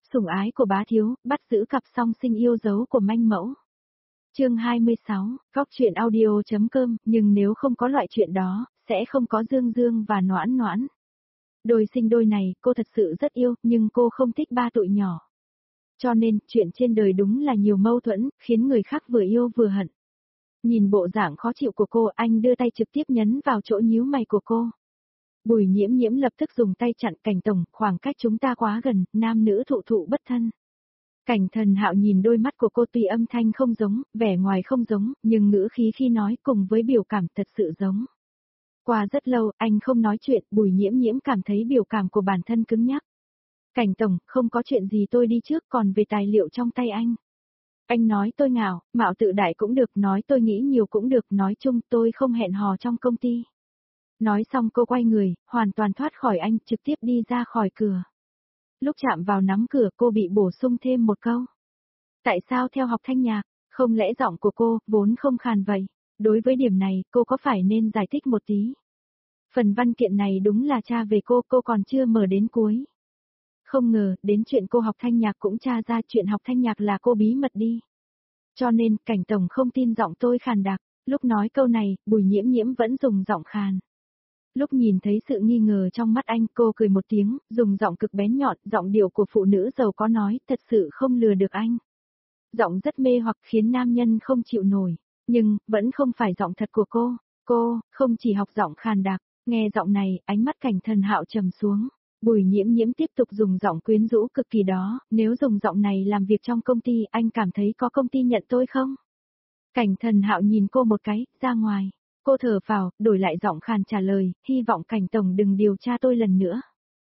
Sủng ái của bá thiếu, bắt giữ cặp song sinh yêu dấu của manh mẫu. Chương 26, Góc truyện audio.com, nhưng nếu không có loại chuyện đó, sẽ không có Dương Dương và Noãn Noãn. Đôi sinh đôi này, cô thật sự rất yêu, nhưng cô không thích ba tụi nhỏ. Cho nên, chuyện trên đời đúng là nhiều mâu thuẫn, khiến người khác vừa yêu vừa hận. Nhìn bộ dạng khó chịu của cô, anh đưa tay trực tiếp nhấn vào chỗ nhíu mày của cô. Bùi Nhiễm Nhiễm lập tức dùng tay chặn Cảnh Tổng, khoảng cách chúng ta quá gần, nam nữ thụ thụ bất thân. Cảnh Thần Hạo nhìn đôi mắt của cô, tuy âm thanh không giống, vẻ ngoài không giống, nhưng ngữ khí khi nói cùng với biểu cảm thật sự giống. Qua rất lâu, anh không nói chuyện, Bùi Nhiễm Nhiễm cảm thấy biểu cảm của bản thân cứng nhắc. Cảnh Tổng, không có chuyện gì, tôi đi trước, còn về tài liệu trong tay anh. Anh nói tôi ngạo, mạo tự đại cũng được, nói tôi nghĩ nhiều cũng được, nói chung tôi không hẹn hò trong công ty. Nói xong cô quay người, hoàn toàn thoát khỏi anh, trực tiếp đi ra khỏi cửa. Lúc chạm vào nắm cửa cô bị bổ sung thêm một câu. Tại sao theo học thanh nhạc, không lẽ giọng của cô vốn không khàn vậy? Đối với điểm này, cô có phải nên giải thích một tí? Phần văn kiện này đúng là tra về cô còn chưa mở đến cuối. Không ngờ, đến chuyện cô học thanh nhạc cũng tra ra chuyện học thanh nhạc là cô bí mật đi. Cho nên, Cảnh Tổng không tin giọng tôi khàn đặc. Lúc nói câu này, Bùi Nhiễm Nhiễm vẫn dùng giọng khàn. Lúc nhìn thấy sự nghi ngờ trong mắt anh, cô cười một tiếng, dùng giọng cực bén nhọn, giọng điệu của phụ nữ giàu có nói, thật sự không lừa được anh. Giọng rất mê hoặc khiến nam nhân không chịu nổi, nhưng, vẫn không phải giọng thật của cô. Cô, không chỉ học giọng khàn đặc, nghe giọng này, ánh mắt Cảnh Thần Hạo trầm xuống. Bùi Nhiễm Nhiễm tiếp tục dùng giọng quyến rũ cực kỳ đó, nếu dùng giọng này làm việc trong công ty, anh cảm thấy có công ty nhận tôi không? Cảnh Thần Hạo nhìn cô một cái, ra ngoài. Cô thở phào, đổi lại giọng khàn trả lời, hy vọng Cảnh Tổng đừng điều tra tôi lần nữa.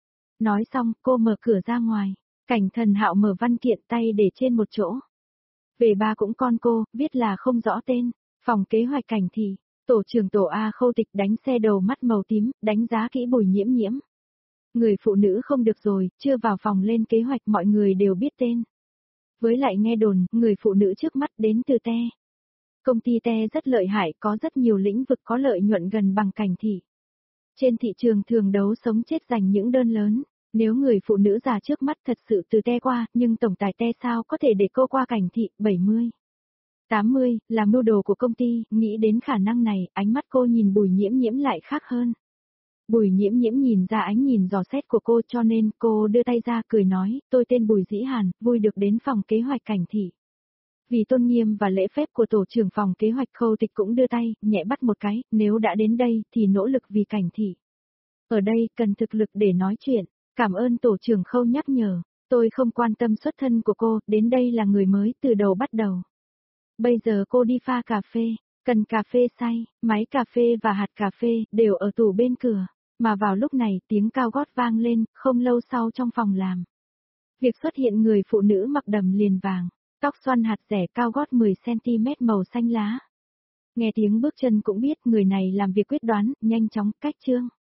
Nói xong, cô mở cửa ra ngoài. Cảnh Thần Hạo mở văn kiện, tay để trên một chỗ. Về ba cũng con cô, viết là không rõ tên. Phòng kế hoạch Cảnh Thị, tổ trưởng tổ A Khâu Tịch đánh xe đầu mắt màu tím, đánh giá kỹ Bùi Nhiễm Nhiễm. Người phụ nữ không được rồi, chưa vào phòng lên kế hoạch mọi người đều biết tên. Với lại nghe đồn, người phụ nữ trước mắt đến từ Te. Công ty Te rất lợi hại, có rất nhiều lĩnh vực có lợi nhuận gần bằng Cảnh Thị. Trên thị trường thường đấu sống chết giành những đơn lớn. Nếu người phụ nữ già trước mắt thật sự từ Te qua, nhưng tổng tài Te sao có thể để cô qua Cảnh Thị, 70. 80, là mưu đồ của công ty, nghĩ đến khả năng này, ánh mắt cô nhìn Bùi Nhiễm Nhiễm lại khác hơn. Bùi Nhiễm Nhiễm nhìn ra ánh nhìn dò xét của cô cho nên cô đưa tay ra cười nói, tôi tên Bùi Dĩ Hàn, vui được đến phòng kế hoạch Cảnh Thị. Vì tôn nghiêm và lễ phép của tổ trưởng phòng kế hoạch Khâu Tịch cũng đưa tay, nhẹ bắt một cái, nếu đã đến đây thì nỗ lực vì Cảnh Thị. Ở đây cần thực lực để nói chuyện, cảm ơn tổ trưởng Khâu nhắc nhở, tôi không quan tâm xuất thân của cô, đến đây là người mới từ đầu bắt đầu. Bây giờ cô đi pha cà phê, cần cà phê xay, máy cà phê và hạt cà phê đều ở tủ bên cửa. Mà vào lúc này tiếng cao gót vang lên, không lâu sau trong phòng làm. Việc xuất hiện người phụ nữ mặc đầm liền vàng, tóc xoăn hạt rẻ cao gót 10cm màu xanh lá. Nghe tiếng bước chân cũng biết người này làm việc quyết đoán, nhanh chóng, cách chương.